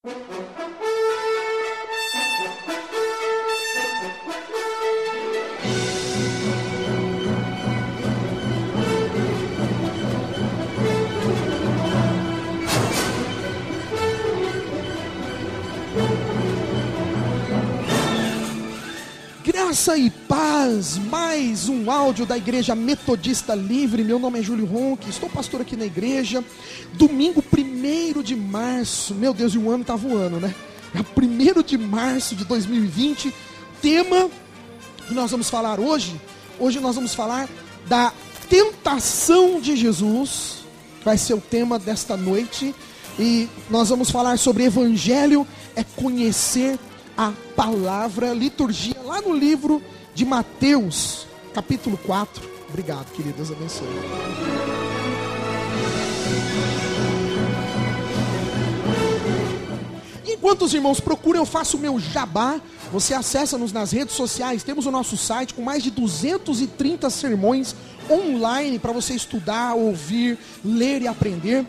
Graça e paz, mais um áudio da Igreja Metodista Livre. Meu nome é Júlio Ronque, estou pastor aqui na igreja. Domingo 1º de março, meu Deus, e o ano está voando, né? É 1º de março de 2020. Tema que nós vamos falar hoje nós vamos falar da tentação de Jesus, que vai ser o tema desta noite. E nós vamos falar sobre Evangelho é conhecer a palavra, liturgia, lá no livro de Mateus, capítulo 4. Obrigado, querido, Deus abençoe. Enquanto os irmãos procuram, eu faço o meu jabá. Você acessa-nos nas redes sociais. Temos o nosso site com mais de 230 sermões online para você estudar, ouvir, ler e aprender.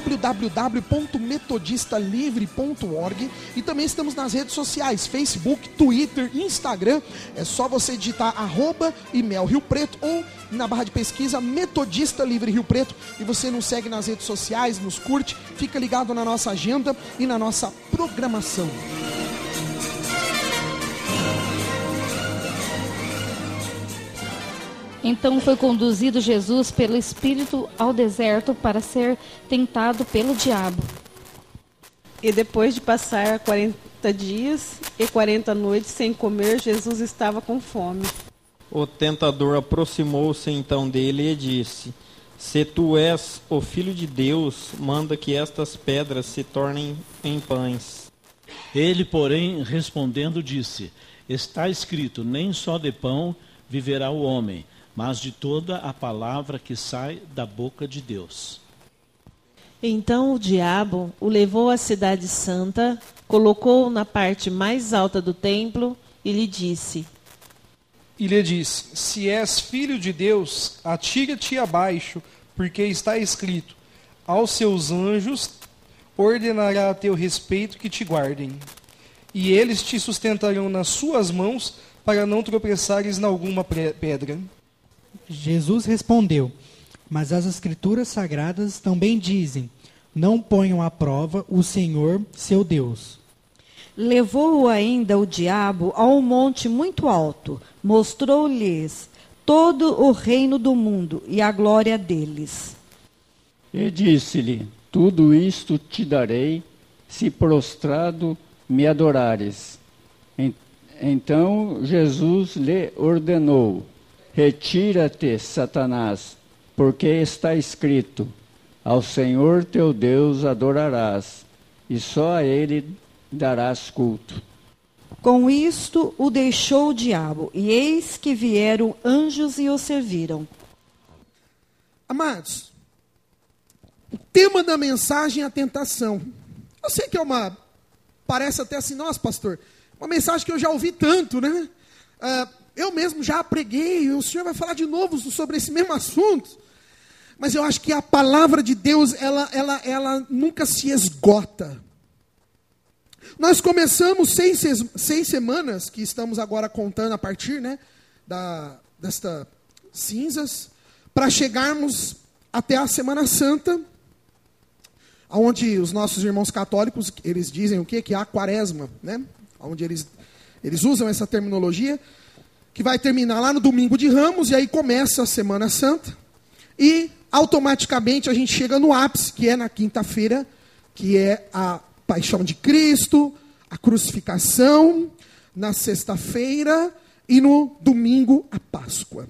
www.metodistalivre.org. E também estamos nas redes sociais, Facebook, Twitter, Instagram. É só você digitar @IMEL Rio Preto ou na barra de pesquisa Metodista Livre Rio Preto, e você nos segue nas redes sociais, nos curte, fica ligado na nossa agenda e na nossa programação. Então foi conduzido Jesus pelo Espírito ao deserto para ser tentado pelo diabo. E depois de passar 40 dias e 40 noites sem comer, Jesus estava com fome. O tentador aproximou-se então dele e disse: Se tu és o Filho de Deus, manda que estas pedras se tornem em pães. Ele, porém, respondendo, disse: Está escrito, nem só de pão viverá o homem, mas de toda a palavra que sai da boca de Deus. Então o diabo o levou à cidade santa, colocou-o na parte mais alta do templo e lhe disse: Se és filho de Deus, atira-te abaixo, porque está escrito: aos seus anjos ordenará a teu respeito que te guardem, e eles te sustentarão nas suas mãos, para não tropeçares em alguma pedra. Jesus respondeu: Mas as Escrituras Sagradas também dizem: Não ponham à prova o Senhor, seu Deus. Levou-o ainda o diabo a um monte muito alto, mostrou-lhes todo o reino do mundo e a glória deles. E disse-lhe: Tudo isto te darei, se prostrado me adorares. Então Jesus lhe ordenou: Retira-te, Satanás, porque está escrito: Ao Senhor teu Deus adorarás, e só a ele darás culto. Com isto o deixou o diabo, e eis que vieram anjos e o serviram. Amados, o tema da mensagem é a tentação. Eu sei que parece até assim, nossa, pastor, uma mensagem que eu já ouvi tanto, né? Eu mesmo já preguei, e o senhor vai falar de novo sobre esse mesmo assunto. Mas eu acho que a palavra de Deus, ela nunca se esgota. Nós começamos 6 semanas, que estamos agora contando a partir, né, desta cinzas, para chegarmos até a Semana Santa, onde os nossos irmãos católicos, eles dizem o quê? Que é a quaresma, né? Onde eles usam essa terminologia, que vai terminar lá no domingo de Ramos, e aí começa a Semana Santa, e automaticamente a gente chega no ápice, que é na quinta-feira, que é a Paixão de Cristo, a crucificação, na sexta-feira e no domingo a Páscoa.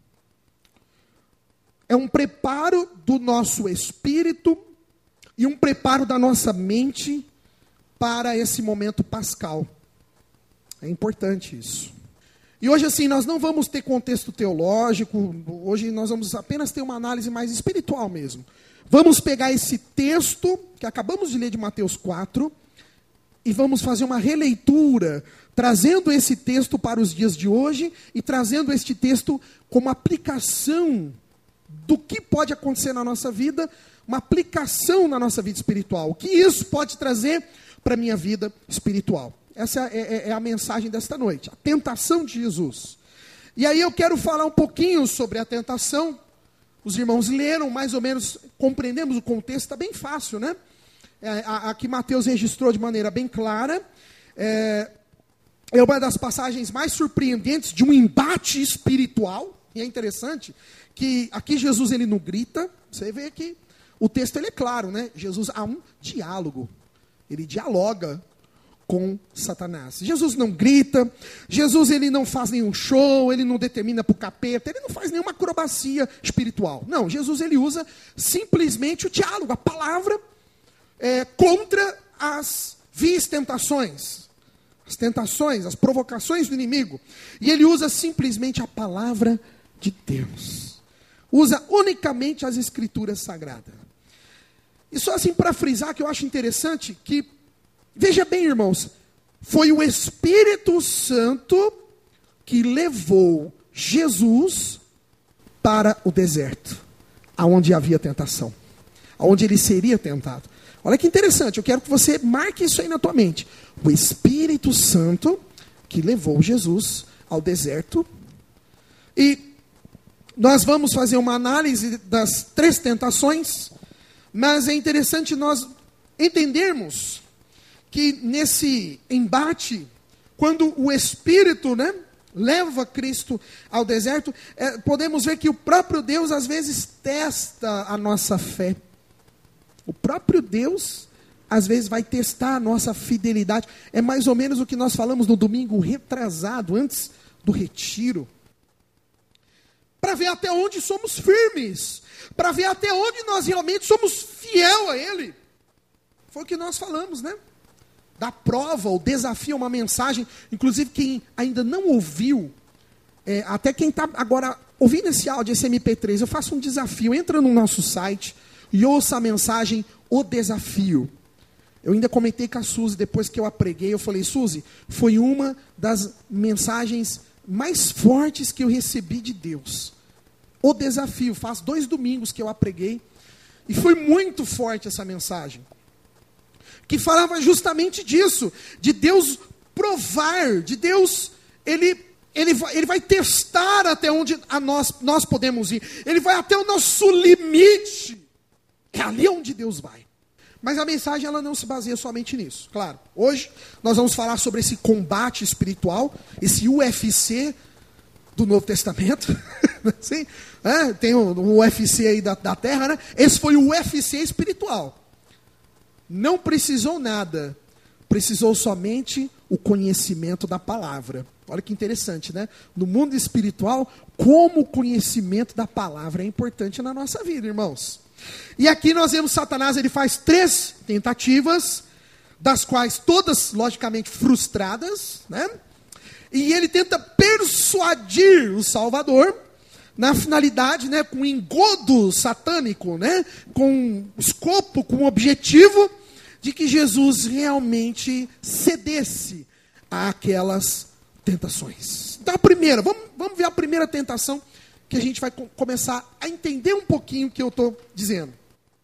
É um preparo do nosso espírito e um preparo da nossa mente para esse momento pascal. É importante isso. E hoje, assim, nós não vamos ter contexto teológico, hoje nós vamos apenas ter uma análise mais espiritual mesmo. Vamos pegar esse texto que acabamos de ler de Mateus 4 e vamos fazer uma releitura, trazendo esse texto para os dias de hoje e trazendo este texto como aplicação do que pode acontecer na nossa vida, uma aplicação na nossa vida espiritual. O que isso pode trazer para a minha vida espiritual. Essa é a mensagem desta noite, a tentação de Jesus. E aí eu quero falar um pouquinho sobre a tentação. Os irmãos leram, mais ou menos, compreendemos o contexto, está bem fácil, né? Aqui Mateus registrou de maneira bem clara. É uma das passagens mais surpreendentes de um embate espiritual. E é interessante que aqui Jesus ele não grita. Você vê que o texto ele é claro, né? Jesus há um diálogo. Ele dialoga com Satanás. Jesus não grita, Jesus ele não faz nenhum show, ele não determina para o capeta, ele não faz nenhuma acrobacia espiritual. Não, Jesus ele usa simplesmente o diálogo, a palavra contra as vis tentações, as tentações, as provocações do inimigo. E ele usa simplesmente a palavra de Deus. Usa unicamente as escrituras sagradas. E só assim para frisar que eu acho interessante que, veja bem, irmãos, foi o Espírito Santo que levou Jesus para o deserto, aonde havia tentação, aonde ele seria tentado. Olha que interessante, eu quero que você marque isso aí na tua mente. O Espírito Santo que levou Jesus ao deserto. E nós vamos fazer uma análise das 3 tentações, mas é interessante nós entendermos que nesse embate, quando o Espírito, né, leva Cristo ao deserto, podemos ver que o próprio Deus às vezes testa a nossa fé. O próprio Deus às vezes vai testar a nossa fidelidade. É mais ou menos o que nós falamos no domingo retrasado, antes do retiro. Para ver até onde somos firmes, para ver até onde nós realmente somos fiel a Ele. Foi o que nós falamos, né? Da prova, o desafio, uma mensagem. Inclusive quem ainda não ouviu, até quem está agora ouvindo esse áudio, esse MP3, eu faço um desafio. Entra no nosso site e ouça a mensagem O Desafio. Eu ainda comentei com a Suzy, depois que eu a preguei, eu falei, Suzy, foi uma das mensagens mais fortes que eu recebi de Deus. O Desafio, faz 2 domingos que eu a preguei, e foi muito forte essa mensagem. Que falava justamente disso, de Deus provar, de Deus, ele vai testar até onde nós podemos ir. Ele vai até o nosso limite. É ali onde Deus vai. Mas a mensagem ela não se baseia somente nisso. Claro, hoje nós vamos falar sobre esse combate espiritual, esse UFC do Novo Testamento. Sim, tem o UFC aí da terra, né? Esse foi o UFC espiritual. Não precisou nada, precisou somente o conhecimento da palavra. Olha que interessante, né? No mundo espiritual, como o conhecimento da palavra é importante na nossa vida, irmãos. E aqui nós vemos Satanás, ele faz 3 tentativas, das quais todas, logicamente, frustradas, né? E ele tenta persuadir o Salvador, na finalidade, né, com engodo satânico, né, com escopo, com objetivo de que Jesus realmente cedesse àquelas tentações. Então a primeira, vamos ver a primeira tentação, que a gente vai começar a entender um pouquinho o que eu estou dizendo.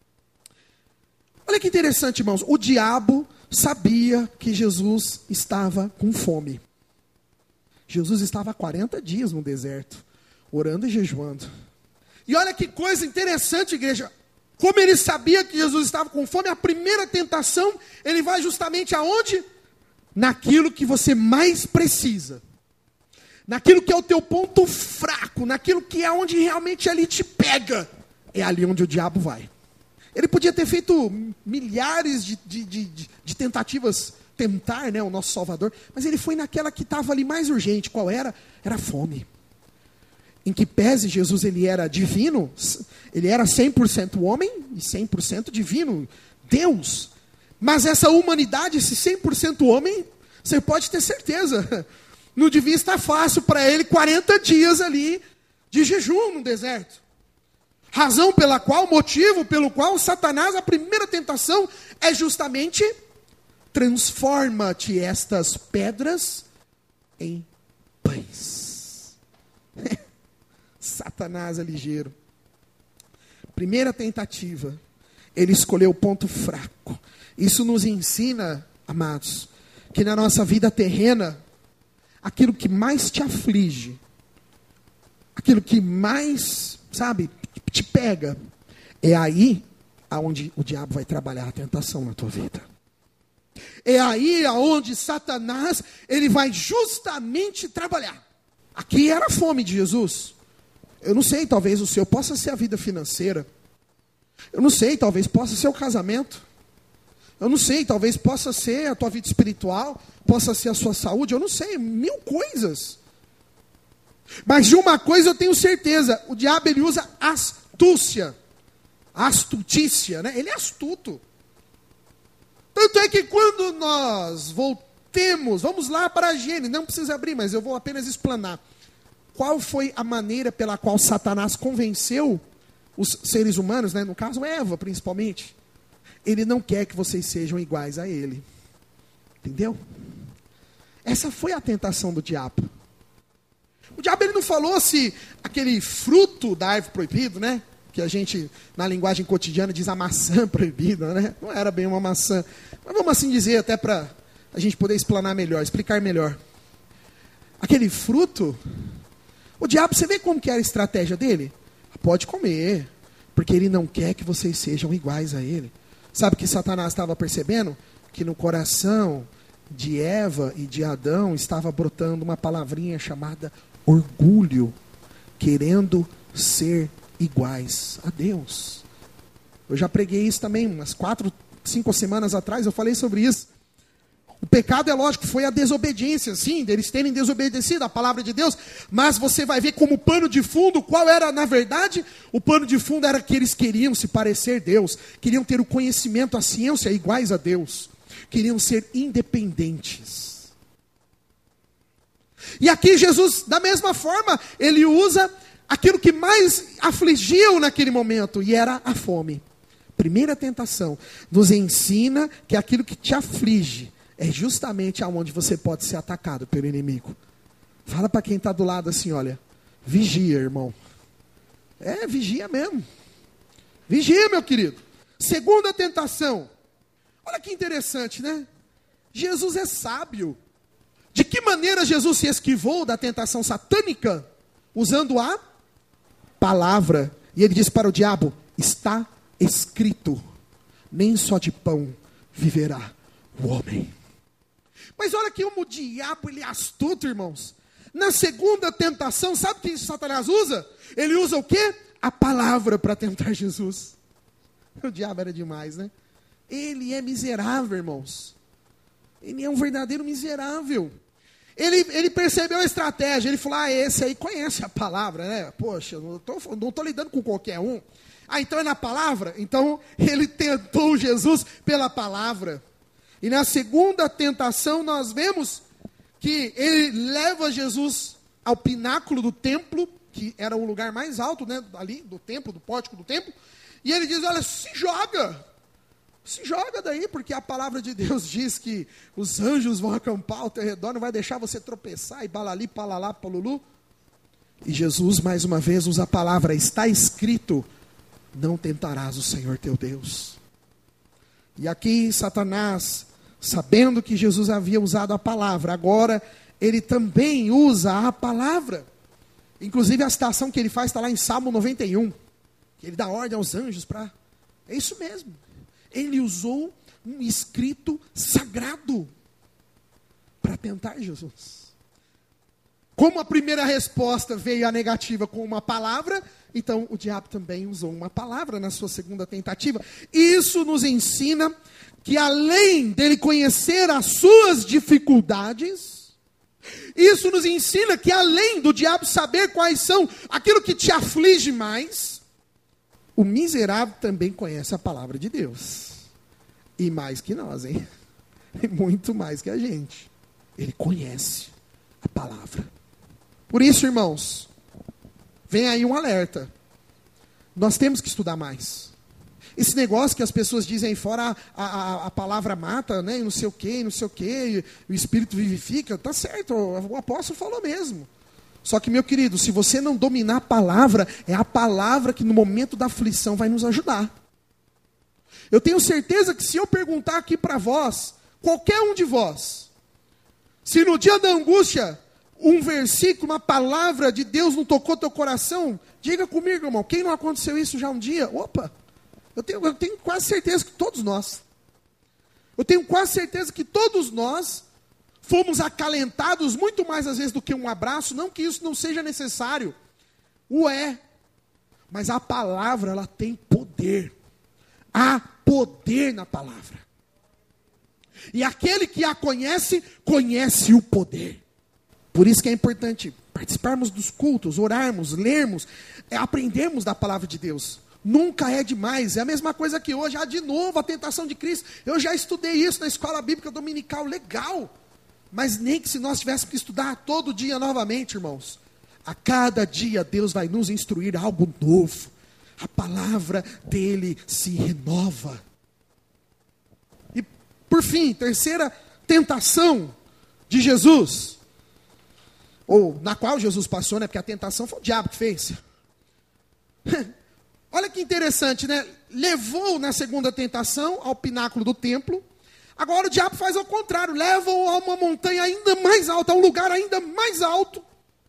Olha que interessante, irmãos, o diabo sabia que Jesus estava com fome. Jesus estava há 40 dias no deserto, orando e jejuando. E olha que coisa interessante, igreja. Como ele sabia que Jesus estava com fome, a primeira tentação, ele vai justamente aonde? Naquilo que você mais precisa. Naquilo que é o teu ponto fraco, naquilo que é onde realmente ali te pega. É ali onde o diabo vai. Ele podia ter feito milhares de tentativas, tentar, né, o nosso Salvador, mas ele foi naquela que estava ali mais urgente. Qual era? Era a fome. Em que pese Jesus ele era divino, ele era 100% homem e 100% divino, Deus. Mas essa humanidade, esse 100% homem, você pode ter certeza, não devia estar fácil para ele 40 dias ali de jejum no deserto. Razão pela qual, motivo pelo qual Satanás, a primeira tentação é justamente transforma-te estas pedras em pães. Satanás é ligeiro. Primeira tentativa, ele escolheu o ponto fraco. Isso nos ensina amados, que na nossa vida terrena, aquilo que mais te aflige, aquilo que mais, sabe, te pega, é aí aonde o diabo vai trabalhar a tentação na tua vida. É aí aonde Satanás, ele vai justamente trabalhar. Aqui era a fome de Jesus. Eu não sei, talvez o seu possa ser a vida financeira. Eu não sei, talvez possa ser o casamento. Eu não sei, talvez possa ser a tua vida espiritual, possa ser a sua saúde, eu não sei, 1000 coisas. Mas de uma coisa eu tenho certeza, o diabo ele usa astúcia, astutícia, né? Ele é astuto. Tanto é que quando nós vamos lá para Gênesis, não precisa abrir, mas eu vou apenas explanar. Qual foi a maneira pela qual Satanás convenceu os seres humanos, né? No caso Eva principalmente? Ele não quer que vocês sejam iguais a ele. Entendeu? Essa foi a tentação do diabo. O diabo ele não falou se aquele fruto da árvore proibido, né? Que a gente, na linguagem cotidiana, diz a maçã proibida, né? Não era bem uma maçã. Mas vamos assim dizer, até para a gente poder explicar melhor. Aquele fruto, o diabo, você vê como que era a estratégia dele? Pode comer, porque ele não quer que vocês sejam iguais a ele. Sabe o que Satanás estava percebendo? Que no coração de Eva e de Adão estava brotando uma palavrinha chamada orgulho, querendo ser iguais a Deus. Eu já preguei isso também, umas 4, 5 semanas atrás, eu falei sobre isso. O pecado, é lógico, foi a desobediência, sim, deles terem desobedecido a palavra de Deus, mas você vai ver como pano de fundo, qual era, na verdade, o pano de fundo era que eles queriam se parecer a Deus, queriam ter o conhecimento, a ciência iguais a Deus, queriam ser independentes. E aqui Jesus, da mesma forma, ele usa aquilo que mais afligiu naquele momento, e era a fome. Primeira tentação, nos ensina que aquilo que te aflige é justamente aonde você pode ser atacado pelo inimigo. Fala para quem está do lado assim, olha, vigia, irmão. Vigia mesmo. Vigia, meu querido. Segunda tentação. Olha que interessante, né? Jesus é sábio. De que maneira Jesus se esquivou da tentação satânica? Usando a palavra. E ele diz para o diabo, está escrito, nem só de pão viverá o homem. Mas olha que o diabo, ele é astuto, irmãos. Na segunda tentação, sabe o que Satanás usa? Ele usa o quê? A palavra para tentar Jesus. O diabo era demais, né? Ele é miserável, irmãos. Ele é um verdadeiro miserável. Ele percebeu a estratégia. Ele falou, esse aí conhece a palavra, né? Poxa, eu não estou lidando com qualquer um. Então é na palavra? Então ele tentou Jesus pela palavra. E na segunda tentação nós vemos que ele leva Jesus ao pináculo do templo, que era o lugar mais alto, né, ali do templo, do pórtico do templo, e ele diz, olha, se joga daí, porque a palavra de Deus diz que os anjos vão acampar ao teu redor, não vai deixar você tropeçar, e balali, palalá, palulu. E Jesus, mais uma vez, usa a palavra, está escrito, não tentarás o Senhor teu Deus. E aqui Satanás, sabendo que Jesus havia usado a palavra, agora ele também usa a palavra. Inclusive a citação que ele faz está lá em Salmo 91. Que ele dá ordem aos anjos para... É isso mesmo. Ele usou um escrito sagrado para tentar Jesus. Como a primeira resposta veio a negativa com uma palavra, então o diabo também usou uma palavra na sua segunda tentativa. Isso nos ensina que além dele conhecer as suas dificuldades, isso nos ensina que além do diabo saber quais são aquilo que te aflige mais, o miserável também conhece a palavra de Deus. E mais que nós, hein? E muito mais que a gente. Ele conhece a palavra. Por isso, irmãos, vem aí um alerta. Nós temos que estudar mais. Esse negócio que as pessoas dizem fora, a palavra mata, né? E não sei o quê, o Espírito vivifica. Tá certo, o apóstolo falou mesmo. Só que, meu querido, se você não dominar a palavra, é a palavra que no momento da aflição vai nos ajudar. Eu tenho certeza que se eu perguntar aqui para vós, Qualquer um de vós, se no dia da angústia, um versículo, uma palavra de Deus não tocou teu coração, diga comigo, irmão, quem não aconteceu isso já um dia? Opa, eu tenho quase certeza que todos nós. Eu tenho quase certeza que todos nós fomos acalentados muito mais às vezes do que um abraço, não que isso não seja necessário. Mas a palavra, ela tem poder. Há poder na palavra. E aquele que a conhece, conhece o poder. Por isso que é importante participarmos dos cultos, orarmos, lermos, aprendermos da palavra de Deus. Nunca é demais. É a mesma coisa que hoje. De novo, a tentação de Cristo. Eu já estudei isso na escola bíblica dominical. Legal. Mas nem que se nós tivéssemos que estudar todo dia novamente, irmãos. A cada dia Deus vai nos instruir algo novo. A palavra dele se renova. E por fim, terceira tentação de Jesus. Ou na qual Jesus passou, né? Porque a tentação foi o diabo que fez. Olha que interessante, né? Levou na segunda tentação ao pináculo do templo. Agora o diabo faz ao contrário. Leva-o a uma montanha ainda mais alta, a um lugar ainda mais alto.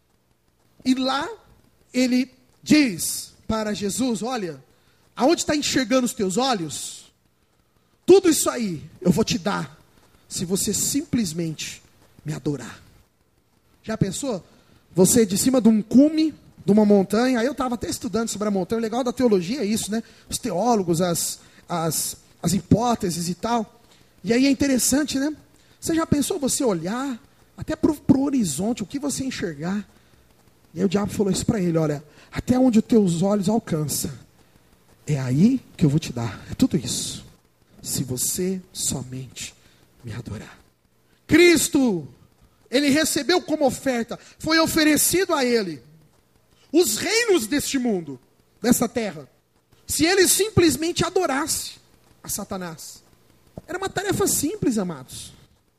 E lá ele diz para Jesus, olha, aonde está enxergando os teus olhos? Tudo isso aí eu vou te dar, se você simplesmente me adorar. Já pensou? Você de cima de um cume, de uma montanha. Aí eu estava até estudando sobre a montanha. O legal da teologia é isso, né? Os teólogos, as hipóteses e tal. E aí é interessante, né? Você já pensou você olhar até para o horizonte, o que você enxergar? E aí o diabo falou isso para ele, olha, até onde os teus olhos alcançam, é aí que eu vou te dar. É tudo isso. Se você somente me adorar. Cristo, ele recebeu como oferta, foi oferecido a ele os reinos deste mundo, dessa terra. Se ele simplesmente adorasse a Satanás. Era uma tarefa simples, amados.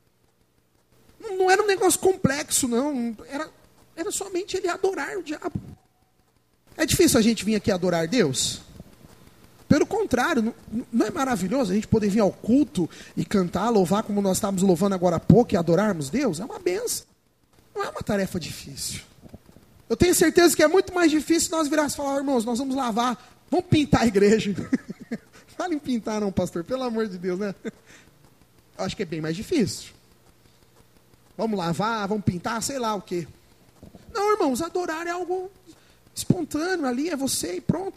Não era um negócio complexo, não. Era somente ele adorar o diabo. É difícil a gente vir aqui adorar Deus? Pelo contrário, não é maravilhoso a gente poder vir ao culto e cantar, louvar como nós estávamos louvando agora há pouco e adorarmos Deus? É uma benção. Não é uma tarefa difícil. Eu tenho certeza que é muito mais difícil nós virarmos e falar, irmãos, nós vamos lavar, vamos pintar a igreja. Fala em pintar não, pastor, pelo amor de Deus, né? Eu acho que é bem mais difícil. Vamos lavar, vamos pintar, sei lá o quê. Não, irmãos, adorar é algo espontâneo ali, é você e pronto.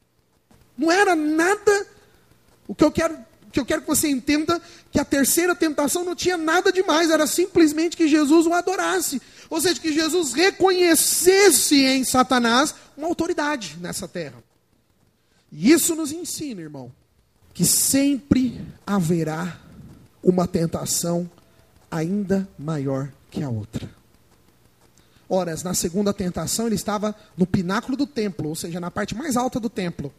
Não era nada. O que eu quero que você entenda, que a terceira tentação não tinha nada demais, era simplesmente que Jesus o adorasse. Ou seja, que Jesus reconhecesse em Satanás uma autoridade nessa terra. E isso nos ensina, irmão, que sempre haverá uma tentação ainda maior que a outra. Ora, na segunda tentação ele estava no pináculo do templo, ou seja, na parte mais alta do templo.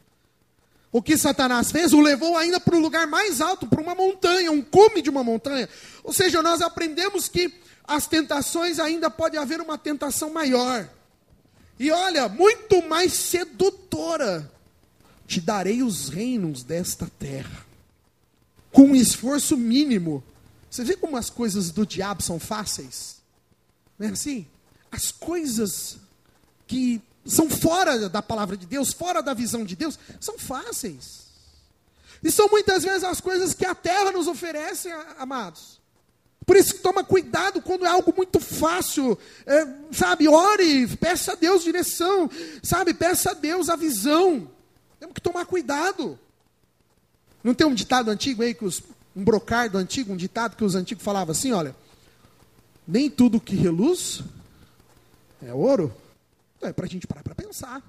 O que Satanás fez? O levou ainda para um lugar mais alto, para uma montanha, um cume de uma montanha. Ou seja, nós aprendemos que as tentações ainda pode haver uma tentação maior. E olha, muito mais sedutora. Te darei os reinos desta terra. Com um esforço mínimo. Você vê como as coisas do diabo são fáceis? Não é assim? As coisas que são fora da palavra de Deus, fora da visão de Deus, são fáceis. E são muitas vezes as coisas que a terra nos oferece, amados. Por isso que toma cuidado quando é algo muito fácil, sabe, ore, peça a Deus direção, sabe, peça a Deus a visão. Temos que tomar cuidado. Não tem um ditado antigo aí, um brocardo antigo, um ditado que os antigos falavam assim, olha, nem tudo que reluz é ouro. É para a gente parar para pensar.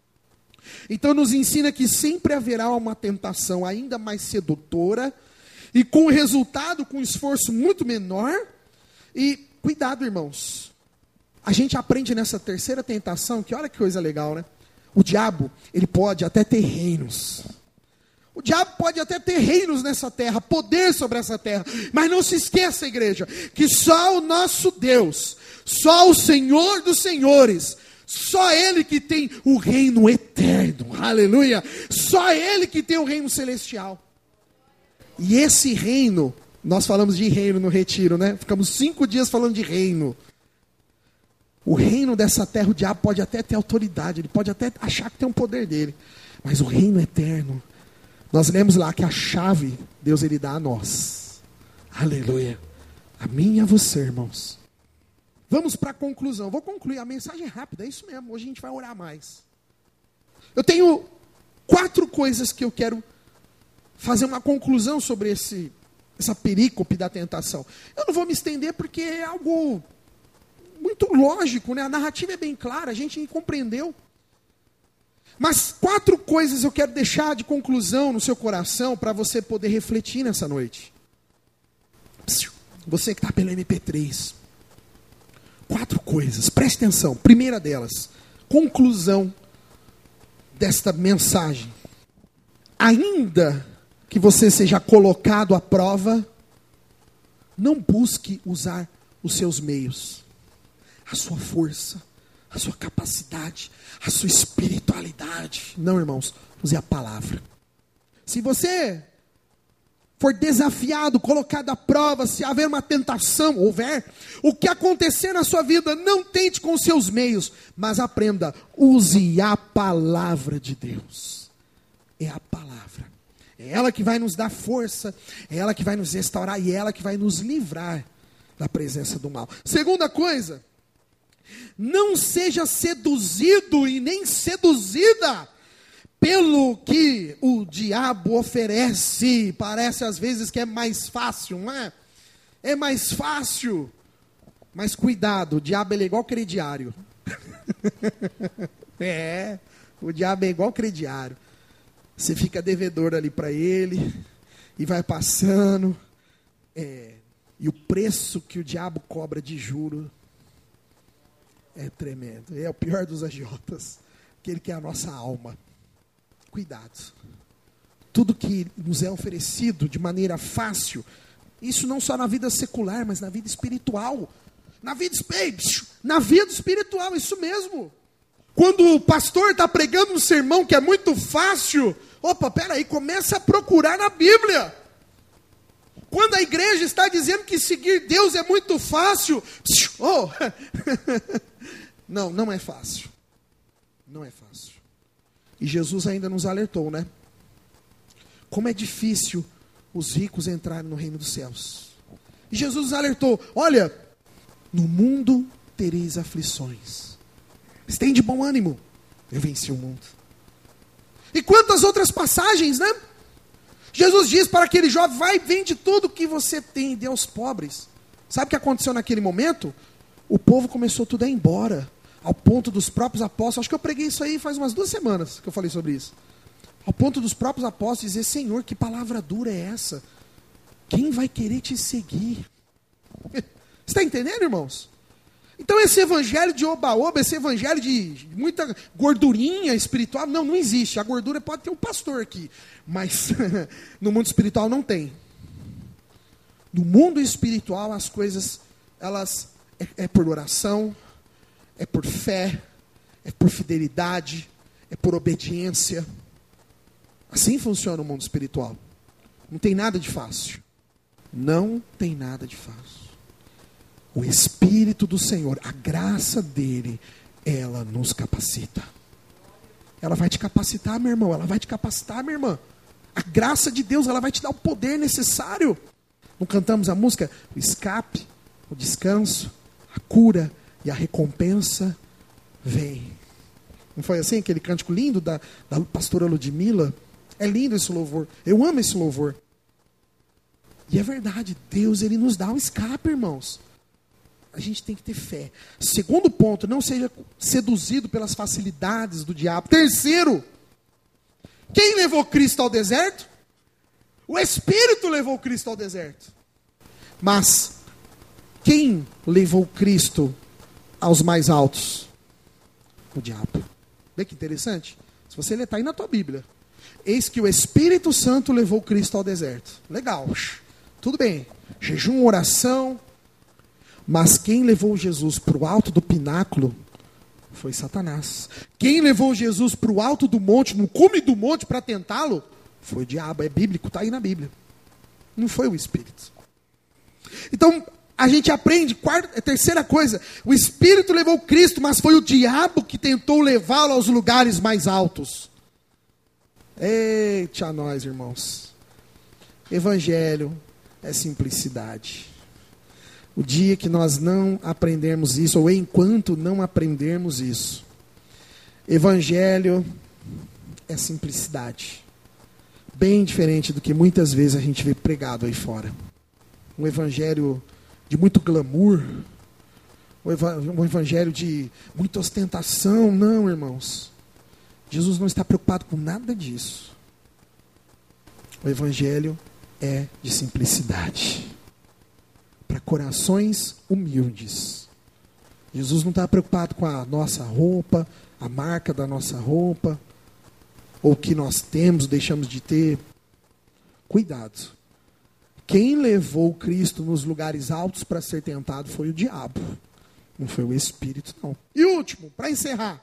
Então nos ensina que sempre haverá uma tentação ainda mais sedutora e com resultado, com esforço muito menor. E cuidado, irmãos. A gente aprende nessa terceira tentação que olha que coisa legal, né? O diabo, ele pode até ter reinos. O diabo pode até ter reinos nessa terra, poder sobre essa terra. Mas não se esqueça, igreja, que só o nosso Deus, só o Senhor dos Senhores, só Ele que tem o reino eterno, aleluia, só Ele que tem o reino celestial. E esse reino Nós falamos de reino no retiro, né? Ficamos 5 dias falando de reino. O reino dessa terra, o diabo pode até ter autoridade, ele pode até achar que tem um poder dele. Mas o reino eterno, nós lemos lá que a chave, Deus ele dá a nós. Aleluia. A mim e a você, irmãos. Vamos para a conclusão. Vou concluir, a mensagem é rápida, é isso mesmo. Hoje a gente vai orar mais. Eu tenho 4 coisas que eu quero fazer uma conclusão sobre essa perícope da tentação. Eu não vou me estender porque é algo muito lógico, né? A narrativa é bem clara, a gente compreendeu. Mas 4 coisas eu quero deixar de conclusão no seu coração para você poder refletir nessa noite. Você que está pelo MP3. 4 coisas, preste atenção. Primeira delas, conclusão desta mensagem. Ainda que você seja colocado à prova, não busque usar os seus meios, a sua força, a sua capacidade, a sua espiritualidade. Não, irmãos, use a palavra. Se você for desafiado, colocado à prova, se haver uma tentação, o que acontecer na sua vida, não tente com os seus meios, mas aprenda, use a palavra de Deus. É a palavra. É ela que vai nos dar força, é ela que vai nos restaurar e é ela que vai nos livrar da presença do mal. Segunda coisa, não seja seduzido e nem seduzida pelo que o diabo oferece. Parece às vezes que é mais fácil, não é? É mais fácil. Mas cuidado, o diabo ele é igual crediário. O diabo é igual crediário. Você fica devedor ali para ele, e vai passando. E o preço que o diabo cobra de juro é tremendo. É o pior dos agiotas, aquele que é a nossa alma. Cuidado. Tudo que nos é oferecido de maneira fácil, isso não só na vida secular, mas na vida espiritual. Na vida espiritual, isso mesmo. Quando o pastor está pregando um sermão que é muito fácil, peraí, começa a procurar na Bíblia. Quando a igreja está dizendo que seguir Deus é muito fácil, não é fácil. Não é fácil. E Jesus ainda nos alertou, né? Como é difícil os ricos entrarem no reino dos céus. E Jesus nos alertou, olha, no mundo tereis aflições. Mas tem de bom ânimo, eu venci o mundo. E quantas outras passagens, né? Jesus diz para aquele jovem, vai, vende tudo que você tem e dê aos pobres. Sabe o que aconteceu naquele momento? O povo começou tudo a ir embora, ao ponto dos próprios apóstolos, acho que eu preguei isso aí faz umas 2 semanas que eu falei sobre isso. Ao ponto dos próprios apóstolos dizer, Senhor, que palavra dura é essa? Quem vai querer te seguir? Você está entendendo, irmãos? Então esse evangelho de oba-oba, esse evangelho de muita gordurinha espiritual, não existe. A gordura pode ter um pastor aqui, mas no mundo espiritual não tem. No mundo espiritual as coisas, elas é por oração, é por fé, é por fidelidade, é por obediência. Assim funciona o mundo espiritual. Não tem nada de fácil. Não tem nada de fácil. O Espírito do Senhor, a graça dele, ela nos capacita. Ela vai te capacitar, meu irmão. Ela vai te capacitar, minha irmã. A graça de Deus, ela vai te dar o poder necessário. Não cantamos a música? O escape, o descanso, a cura e a recompensa vem. Não foi assim aquele cântico lindo da pastora Ludmila? É lindo esse louvor. Eu amo esse louvor. E é verdade, Deus ele nos dá um escape, irmãos. A gente tem que ter fé. Segundo ponto, não seja seduzido pelas facilidades do diabo. Terceiro, quem levou Cristo ao deserto? O Espírito levou Cristo ao deserto. Mas quem levou Cristo aos mais altos? O diabo. Vê que interessante? Se você ler, está aí na tua Bíblia. Eis que o Espírito Santo levou Cristo ao deserto. Legal. Tudo bem. Jejum, oração. Mas quem levou Jesus para o alto do pináculo foi Satanás. Quem levou Jesus para o alto do monte, no cume do monte para tentá-lo, foi o diabo. É bíblico, está aí na Bíblia. Não foi o Espírito. Então, a gente aprende, terceira coisa, o Espírito levou Cristo, mas foi o diabo que tentou levá-lo aos lugares mais altos. Eita, nós, irmãos. Evangelho é simplicidade. O dia que nós não aprendermos isso, ou enquanto não aprendermos isso, Evangelho é simplicidade. Bem diferente do que muitas vezes a gente vê pregado aí fora. Um evangelho de muito glamour, um evangelho de muita ostentação. Não, irmãos. Jesus não está preocupado com nada disso. O evangelho é de simplicidade. Para corações humildes. Jesus não está preocupado com a nossa roupa, a marca da nossa roupa, ou o que nós temos, deixamos de ter. Cuidado. Quem levou Cristo nos lugares altos para ser tentado foi o diabo. Não foi o Espírito, não. E último, para encerrar.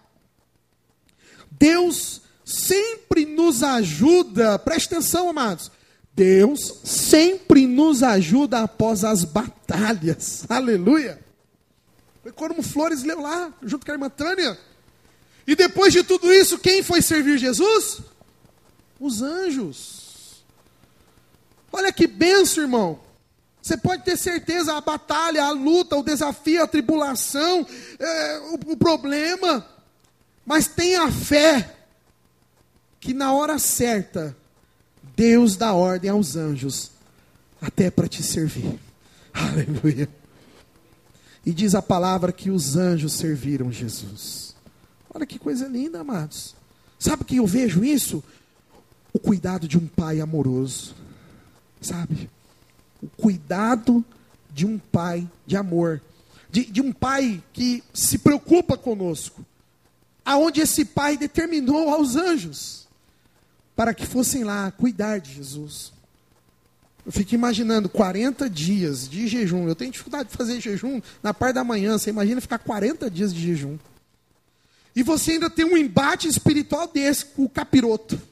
Deus sempre nos ajuda, preste atenção, amados. Deus sempre nos ajuda após as batalhas. Aleluia. Foi como Flores leu lá, junto com a irmã Tânia. E depois de tudo isso, quem foi servir Jesus? Os anjos. Olha que benção, irmão. Você pode ter certeza, a batalha, a luta, o desafio, a tribulação, o problema. Mas tenha fé que na hora certa, Deus dá ordem aos anjos, até para te servir. Aleluia. E diz a palavra que os anjos serviram Jesus. Olha que coisa linda, amados. Sabe que eu vejo isso? O cuidado de um pai amoroso. Sabe? O cuidado de um pai de amor. De um pai que se preocupa conosco. Aonde esse pai determinou aos anjos para que fossem lá cuidar de Jesus. Eu fico imaginando 40 dias de jejum. Eu tenho dificuldade de fazer jejum na parte da manhã. Você imagina ficar 40 dias de jejum. E você ainda tem um embate espiritual desse com o capiroto.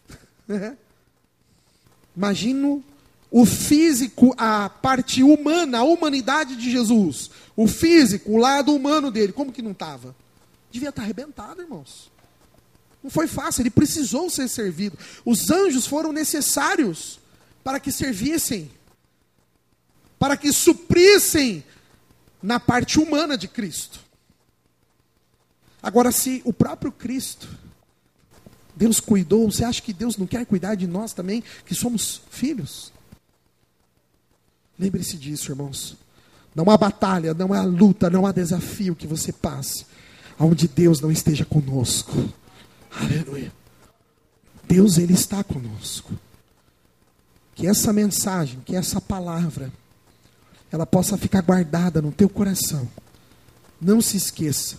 Imagino o físico, a parte humana, a humanidade de Jesus. O físico, o lado humano dele. Como que não estava? Devia estar arrebentado, irmãos. Não foi fácil, ele precisou ser servido. Os anjos foram necessários para que servissem, para que suprissem na parte humana de Cristo. Agora, se o próprio Cristo, Deus cuidou, você acha que Deus não quer cuidar de nós também, que somos filhos? Lembre-se disso, irmãos. Não há batalha, não há luta, não há desafio que você passe, onde Deus não esteja conosco. Aleluia. Deus, Ele está conosco. Que essa mensagem, que essa palavra, ela possa ficar guardada no teu coração. Não se esqueça.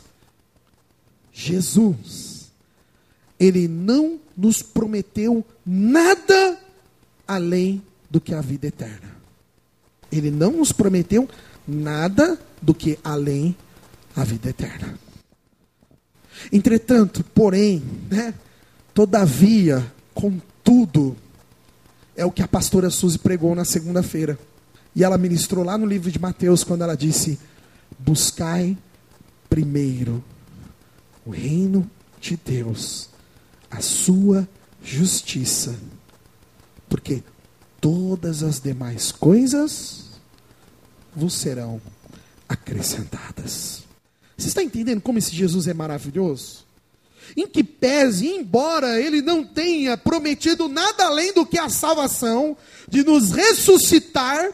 Jesus, Ele não nos prometeu nada além do que a vida eterna. Ele não nos prometeu nada do que além a vida eterna. Entretanto, porém, todavia, contudo, é o que a pastora Suzy pregou na segunda-feira. E ela ministrou lá no livro de Mateus, quando ela disse: buscai primeiro o reino de Deus, a sua justiça, porque todas as demais coisas vos serão acrescentadas. Você está entendendo como esse Jesus é maravilhoso? Em que pese, embora Ele não tenha prometido nada além do que a salvação, de nos ressuscitar,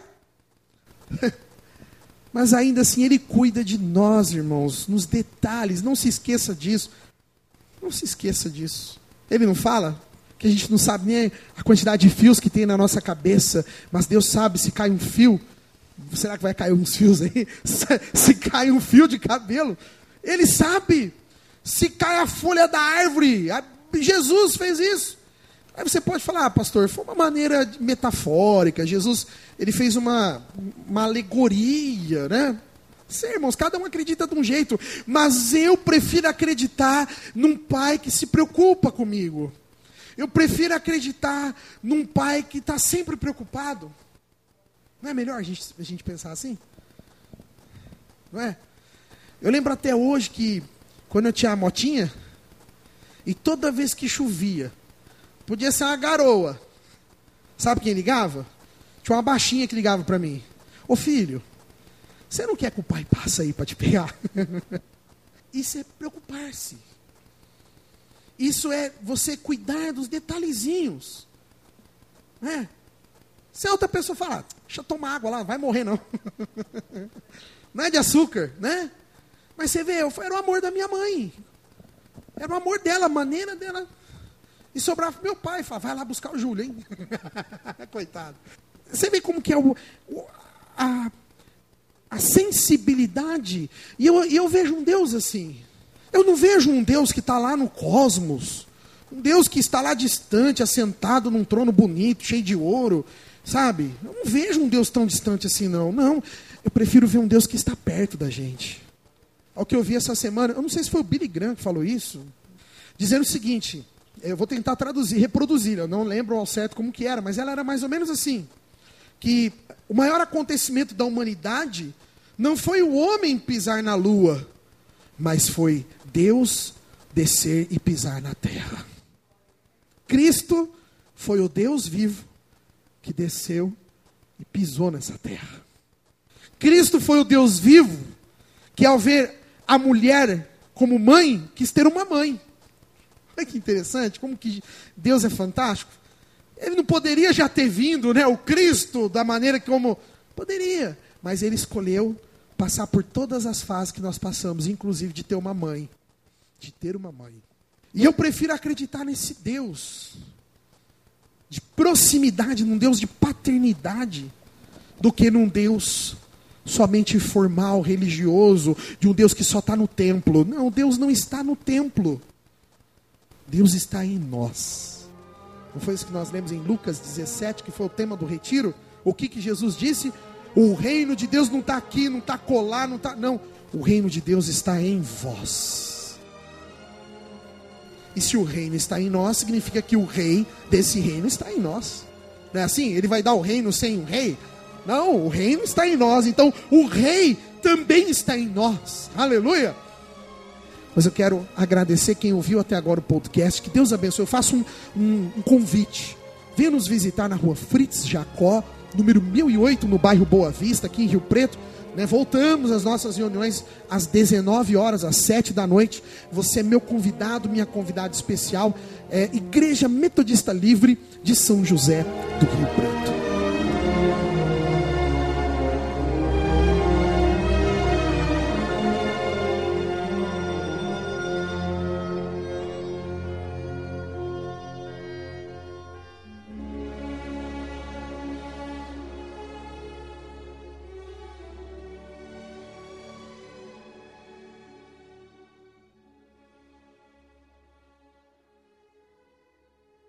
mas ainda assim Ele cuida de nós, irmãos, nos detalhes. Não se esqueça disso. Não se esqueça disso. Ele não fala que a gente não sabe nem a quantidade de fios que tem na nossa cabeça, mas Deus sabe se cai um fio. Será que vai cair uns fios aí? Se cai um fio de cabelo, Ele sabe. Se cai a folha da árvore, Jesus fez isso. Aí você pode falar: pastor, foi uma maneira metafórica. Jesus, Ele fez uma alegoria, né? Sim, irmãos, cada um acredita de um jeito, mas eu prefiro acreditar num pai que se preocupa comigo. Eu prefiro acreditar num pai que está sempre preocupado. Não é melhor a gente pensar assim? Não é? Eu lembro até hoje que, quando eu tinha a motinha, e toda vez que chovia, podia ser uma garoa. Sabe quem ligava? Tinha uma baixinha que ligava para mim. Ô filho, você não quer que o pai passe aí para te pegar? Isso é preocupar-se. Isso é você cuidar dos detalhezinhos. Né? Se a outra pessoa falar, deixa eu tomar água lá, vai morrer não. Não é de açúcar, né? Mas você vê, era o amor da minha mãe. Era o amor dela, a maneira dela. E sobrava pro meu pai, falava, vai lá buscar o Júlio, hein? Coitado. Você vê como que é a sensibilidade. E eu vejo um Deus assim. Eu não vejo um Deus que está lá no cosmos. Um Deus que está lá distante, assentado num trono bonito, cheio de ouro. Sabe? Eu não vejo um Deus tão distante assim, não. Não, eu prefiro ver um Deus que está perto da gente. Ao que eu vi essa semana, eu não sei se foi o Billy Graham que falou isso, dizendo o seguinte, eu vou tentar reproduzir, eu não lembro ao certo como que era, mas ela era mais ou menos assim, que o maior acontecimento da humanidade não foi o homem pisar na lua, mas foi Deus descer e pisar na terra. Cristo foi o Deus vivo que desceu e pisou nessa terra. Cristo foi o Deus vivo que, ao ver a mulher como mãe, quis ter uma mãe. Olha que interessante, como que Deus é fantástico. Ele não poderia já ter vindo, né, o Cristo, da maneira como... Poderia, mas ele escolheu passar por todas as fases que nós passamos, inclusive de ter uma mãe. De ter uma mãe. E eu prefiro acreditar nesse Deus de proximidade, num Deus de paternidade, do que num Deus somente formal, religioso, de um Deus que só está no templo. Não, Deus não está no templo. Deus está em nós. Não foi isso que nós lemos em Lucas 17, que foi o tema do retiro? O que Jesus disse? O reino de Deus não está aqui, não está colar, não está... Não, o reino de Deus está em vós. E se o reino está em nós, significa que o rei desse reino está em nós. Não é assim? Ele vai dar o reino sem o rei? Não, o reino está em nós. Então, o rei também está em nós. Aleluia! Mas eu quero agradecer quem ouviu até agora o podcast. Que Deus abençoe. Eu faço um convite. Venha nos visitar na rua Fritz Jacó, número 1008, no bairro Boa Vista, aqui em Rio Preto. Voltamos às nossas reuniões às 19 horas, às 7 da noite. Você é meu convidado, minha convidada especial. Igreja Metodista Livre de São José do Rio Preto.